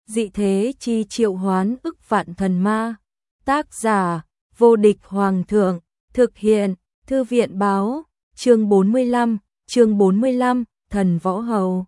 dị thế chi triệu hoán ức vạn thần ma. Tác giả, vô địch hoàng thượng, thực hiện, thư viện báo, chương 45, thần võ hầu.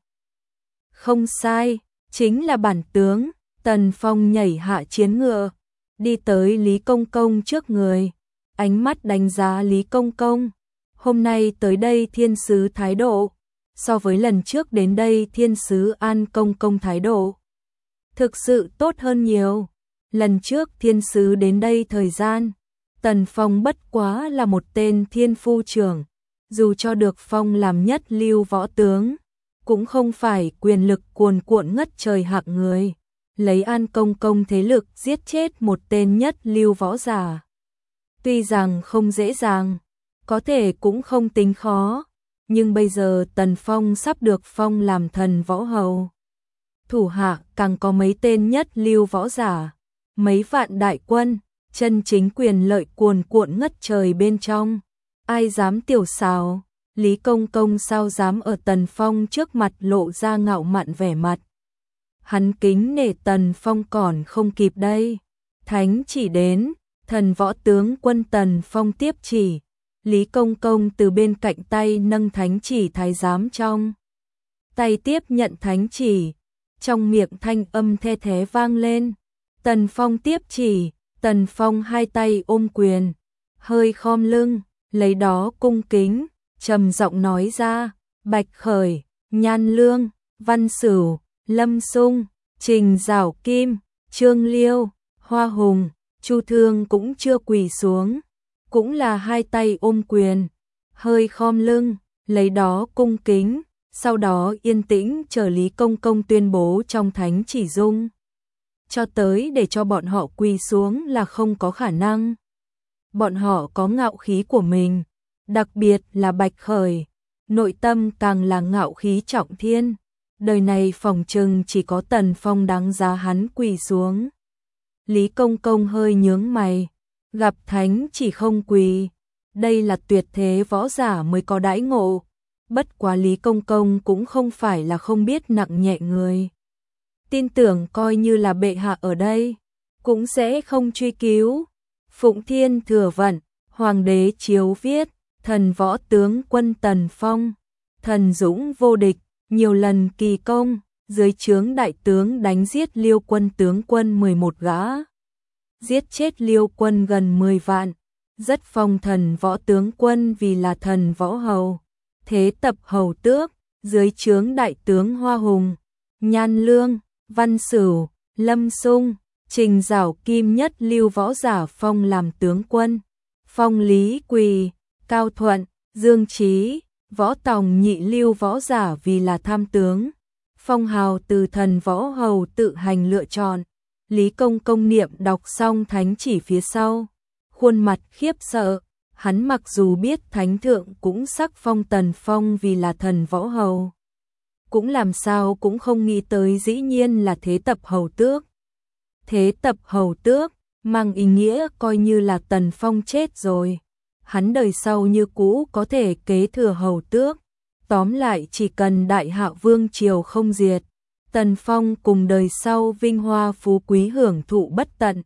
Không sai, chính là bản tướng. Tần Phong nhảy hạ chiến ngựa, đi tới Lý Công Công trước người, ánh mắt đánh giá Lý Công Công. Hôm nay tới đây thiên sứ thái độ, so với lần trước đến đây thiên sứ An Công Công thái độ thực sự tốt hơn nhiều. Lần trước thiên sứ đến đây thời gian, Tần Phong bất quá là một tên thiên phu trưởng, dù cho được phong làm nhất lưu võ tướng, cũng không phải quyền lực cuồn cuộn ngất trời hạng người. Lấy An Công Công thế lực giết chết một tên nhất lưu võ giả, tuy rằng không dễ dàng, có thể cũng không tính khó, nhưng bây giờ Tần Phong sắp được phong làm thần võ hầu. Thủ hạ càng có mấy tên nhất lưu võ giả, mấy vạn đại quân, chân chính quyền lợi cuồn cuộn ngất trời bên trong. Ai dám tiểu xào, Lý Công Công sao dám ở Tần Phong trước mặt lộ ra ngạo mạn vẻ mặt. Hắn kính nể Tần Phong còn không kịp đây. Thánh chỉ đến, thần võ tướng quân Tần Phong tiếp chỉ. Lý Công Công từ bên cạnh tay nâng thánh chỉ thái giám trong tay tiếp nhận thánh chỉ, trong miệng thanh âm the thé vang lên. Tần Phong tiếp chỉ, Tần Phong hai tay ôm quyền, hơi khom lưng, lấy đó cung kính, trầm giọng nói ra: Bạch Khởi, Nhan Lương, Văn Sửu, Lâm Sung, Trình Giảo Kim, Trương Liêu, Hoa Hùng, Chu Thương cũng chưa quỳ xuống, cũng là hai tay ôm quyền, hơi khom lưng, lấy đó cung kính, sau đó yên tĩnh chờ Lý Công Công tuyên bố trong thánh chỉ dung. Cho tới để cho bọn họ quỳ xuống là không có khả năng. Bọn họ có ngạo khí của mình, đặc biệt là Bạch Khởi, nội tâm càng là ngạo khí trọng thiên. Đời này phỏng chừng chỉ có Tần Phong đáng giá hắn quỳ xuống. Lý Công Công hơi nhướng mày, gặp thánh chỉ không quỳ, đây là tuyệt thế võ giả mới có đãi ngộ. Bất quá Lý Công Công cũng không phải là không biết nặng nhẹ người. Tin tưởng coi như là bệ hạ ở đây, cũng sẽ không truy cứu. Phụng Thiên thừa vận, Hoàng đế chiếu viết, thần võ tướng quân Tần Phong, thần dũng vô địch, nhiều lần kỳ công, dưới trướng đại tướng đánh giết Liêu quân tướng quân 11 gã, giết chết Liêu quân gần 10 vạn, rất phong thần võ tướng quân vì là thần võ hầu, thế tập hầu tước, dưới trướng đại tướng Hoa Hùng, Nhan Lương, Văn Sửu, Lâm Sung, Trình Giảo Kim nhất lưu võ giả phong làm tướng quân, phong Lý Quỳ, Cao Thuận, Dương Trí, Võ Tòng nhị lưu võ giả vì là tham tướng, phong hào từ thần võ hầu tự hành lựa chọn. Lý Công Công niệm đọc xong thánh chỉ phía sau, khuôn mặt khiếp sợ, hắn mặc dù biết thánh thượng cũng sắc phong Tần Phong vì là thần võ hầu, cũng làm sao cũng không nghĩ tới dĩ nhiên là thế tập hầu tước. Thế tập hầu tước, mang ý nghĩa coi như là Tần Phong chết rồi, hắn đời sau như cũ có thể kế thừa hầu tước. Tóm lại chỉ cần đại hạ vương triều không diệt, Tần Phong cùng đời sau vinh hoa phú quý hưởng thụ bất tận.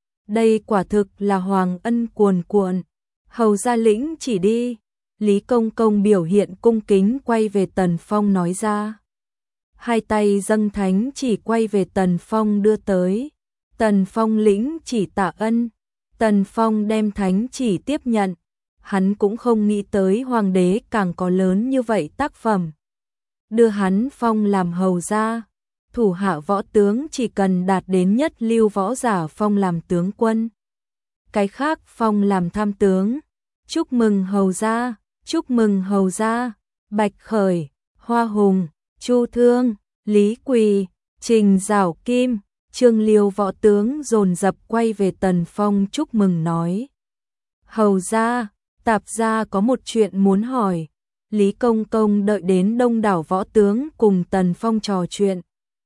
Đây quả thực là hoàng ân cuồn cuộn. Hầu gia lĩnh chỉ đi. Lý Công Công biểu hiện cung kính quay về Tần Phong nói ra. Hai tay dâng thánh chỉ quay về Tần Phong đưa tới. Tần Phong lĩnh chỉ tạ ân. Tần Phong đem thánh chỉ tiếp nhận. Hắn cũng không nghĩ tới hoàng đế càng có lớn như vậy tác phẩm. Đưa hắn phong làm hầu gia, thủ hạ võ tướng chỉ cần đạt đến nhất lưu võ giả phong làm tướng quân. Cái khác phong làm tham tướng. Chúc mừng hầu gia, chúc mừng hầu gia. Bạch Khởi, Hoa Hùng, Chu Thương, Lý Quỳ, Trình Giảo Kim, Trương Liêu võ tướng dồn dập quay về Tần Phong chúc mừng nói. Hầu gia, Tạp gia có một chuyện muốn hỏi. Lý Công Công đợi đến đông đảo võ tướng cùng Tần Phong trò chuyện.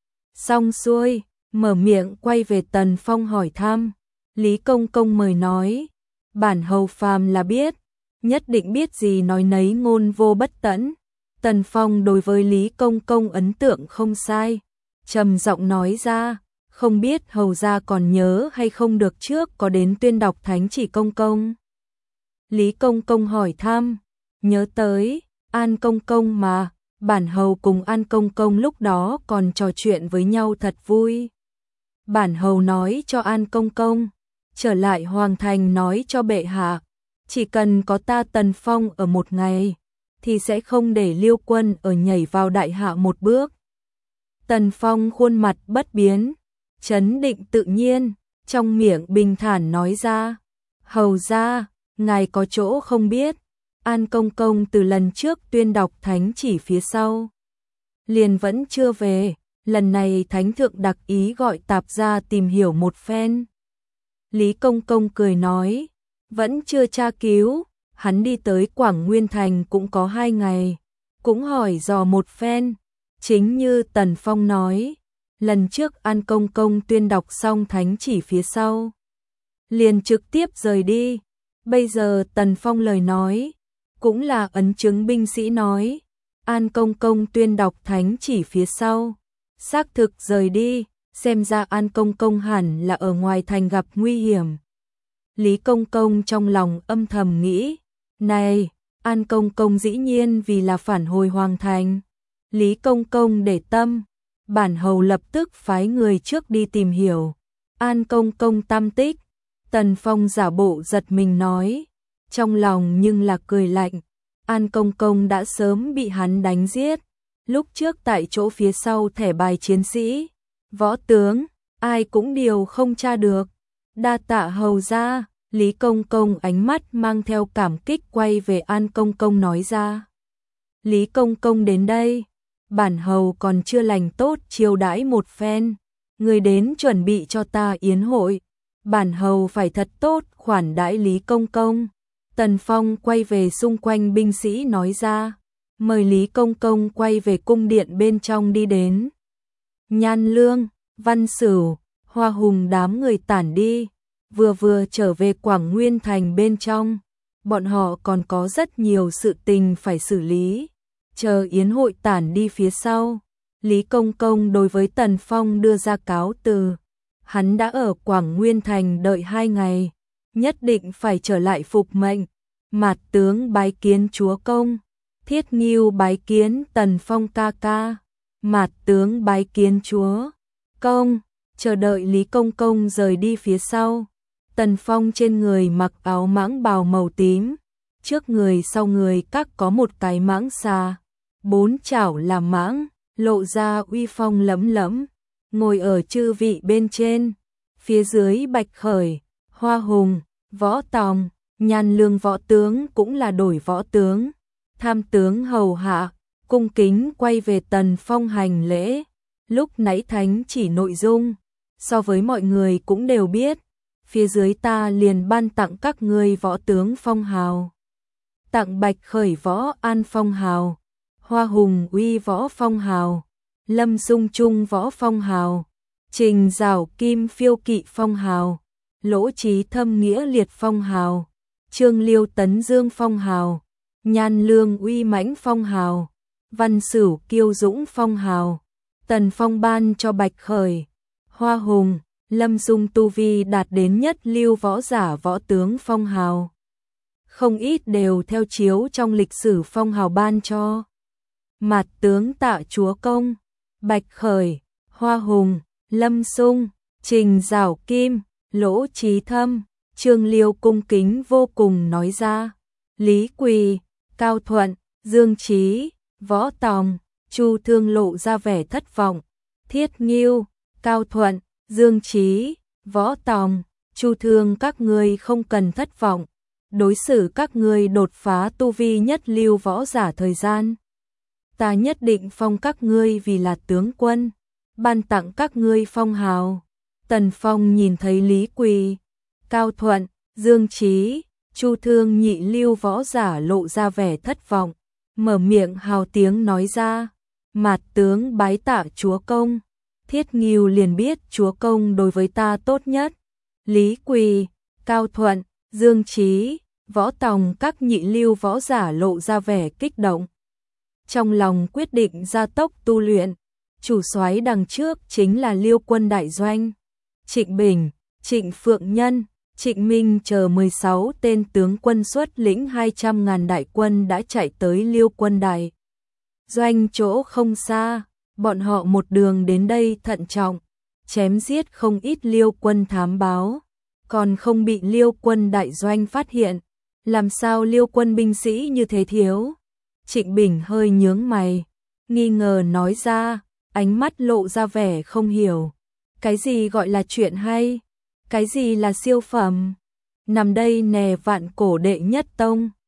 Xong xuôi, mở miệng quay về Tần Phong hỏi thăm. Lý Công Công mời nói, bản hầu phàm là biết, nhất định biết gì nói nấy ngôn vô bất tẫn. Tần Phong đối với Lý Công Công ấn tượng không sai, trầm giọng nói ra, không biết hầu gia còn nhớ hay không được trước có đến tuyên đọc thánh chỉ công công. Lý Công Công hỏi thăm, nhớ tới, An Công Công mà, bản hầu cùng An Công Công lúc đó còn trò chuyện với nhau thật vui. Bản hầu nói cho An Công Công, trở lại Hoàng Thành nói cho bệ hạ, chỉ cần có ta Tần Phong ở một ngày, thì sẽ không để Liêu Quân ở nhảy vào đại hạ một bước. Tần Phong khuôn mặt bất biến, trấn định tự nhiên, trong miệng bình thản nói ra, hầu ra, ngài có chỗ không biết, An Công Công từ lần trước tuyên đọc thánh chỉ phía sau, liền vẫn chưa về, lần này thánh thượng đặc ý gọi tạp ra tìm hiểu một phen. Lý Công Công cười nói, vẫn chưa tra cứu, hắn đi tới Quảng Nguyên Thành cũng có 2 ngày, cũng hỏi dò một phen, chính như Tần Phong nói, lần trước An Công Công tuyên đọc xong thánh chỉ phía sau, liền trực tiếp rời đi, bây giờ Tần Phong lời nói, cũng là ấn chứng binh sĩ nói, An Công Công tuyên đọc thánh chỉ phía sau, xác thực rời đi, xem ra An Công Công hẳn là ở ngoài thành gặp nguy hiểm. Lý Công Công trong lòng âm thầm nghĩ, này, An Công Công dĩ nhiên vì là phản hồi Hoàng Thành. Lý Công Công để tâm, bản hầu lập tức phái người trước đi tìm hiểu. An Công Công tam tích, Tần Phong giả bộ giật mình nói, trong lòng nhưng là cười lạnh, An Công Công đã sớm bị hắn đánh giết. Lúc trước tại chỗ phía sau thẻ bài chiến sĩ, võ tướng, ai cũng điều không tra được. Đa tạ hầu ra, Lý Công Công ánh mắt mang theo cảm kích quay về An Công Công nói ra. Lý Công Công đến đây, bản hầu còn chưa lành tốt chiêu đãi một phen, người đến chuẩn bị cho ta yến hội, bản hầu phải thật tốt khoản đãi Lý Công Công. Tần Phong quay về xung quanh binh sĩ nói ra, mời Lý Công Công quay về cung điện bên trong đi đến. Nhan Lương, Văn Sửu, Hoa Hùng đám người tản đi, vừa trở về Quảng Nguyên Thành bên trong, bọn họ còn có rất nhiều sự tình phải xử lý. Chờ yến hội tản đi phía sau, Lý Công Công đối với Tần Phong đưa ra cáo từ. Hắn đã ở Quảng Nguyên Thành đợi 2 ngày, nhất định phải trở lại phục mệnh. Mạt tướng bái kiến chúa công, Thiết Ngưu bái kiến Tần Phong ca ca, Mạt tướng bái kiến chúa công. Chờ đợi Lý Công Công rời đi phía sau, Tần Phong trên người mặc áo mãng bào màu tím, trước người sau người các có một cái mãng xà, 4 chảo là mãng, lộ ra uy phong lẫm lẫm, ngồi ở chư vị bên trên, phía dưới Bạch Khởi, Hoa Hùng, Võ Tòng, Nhan Lương võ tướng cũng là đổi võ tướng, tham tướng hầu hạ, cung kính quay về Tần Phong hành lễ. Lúc nãy thánh chỉ nội dung, so với mọi người cũng đều biết, phía dưới ta liền ban tặng các ngươi võ tướng phong hào. Tặng Bạch Khởi võ an phong hào, Hoa Hùng uy võ phong hào, Lâm Dung Trung võ phong hào, Trình Giảo Kim phiêu kỵ phong hào, Lỗ Trí Thâm nghĩa liệt phong hào, Trương Liêu Tấn Dương phong hào, Nhan Lương uy mãnh phong hào, Văn Sửu kiêu dũng phong hào. Tần Phong ban cho Bạch Khởi, Hoa Hùng, Lâm Dung tu vi đạt đến nhất lưu võ giả võ tướng phong hào. Không ít đều theo chiếu trong lịch sử phong hào ban cho. Mạt tướng tạ chúa công, Bạch Khởi, Hoa Hùng, Lâm Dung, Trình Giảo Kim, Lỗ Trí Thâm, Trương Liêu cung kính vô cùng nói ra. Lý Quỳ, Cao Thuận, Dương Trí, Võ Tòng, Chu Thương lộ ra vẻ thất vọng. Thiết Ngưu, Cao Thuận, Dương Trí, Võ Tòng, Chu Thương các ngươi không cần thất vọng. Đối xử các ngươi đột phá tu vi nhất lưu võ giả thời gian, ta nhất định phong các ngươi vì là tướng quân, ban tặng các ngươi phong hào. Tần Phong nhìn thấy Lý Quỳ, Cao Thuận, Dương Trí, Chu Thương nhị lưu võ giả lộ ra vẻ thất vọng, mở miệng hào tiếng nói ra, Mạt tướng bái tạ chúa công. Thiết Ngưu liền biết chúa công đối với ta tốt nhất. Lý Quỳ, Cao Thuận, Dương Trí, Võ Tòng các nhị lưu võ giả lộ ra vẻ kích động. Trong lòng quyết định gia tốc tu luyện, chủ soái đằng trước chính là Liêu quân đại doanh. Trịnh Bình, Trịnh Phượng Nhân, Trịnh Minh chờ 16 tên tướng quân xuất lĩnh 200.000 đại quân đã chạy tới Liêu quân đại doanh chỗ không xa, bọn họ một đường đến đây thận trọng, chém giết không ít Liêu quân thám báo, còn không bị Liêu quân đại doanh phát hiện. Làm sao Liêu quân binh sĩ như thế thiếu? Trịnh Bình hơi nhướng mày, nghi ngờ nói ra, ánh mắt lộ ra vẻ không hiểu. Cái gì gọi là chuyện hay? Cái gì là siêu phẩm? Nằm đây nè vạn cổ đệ nhất tông.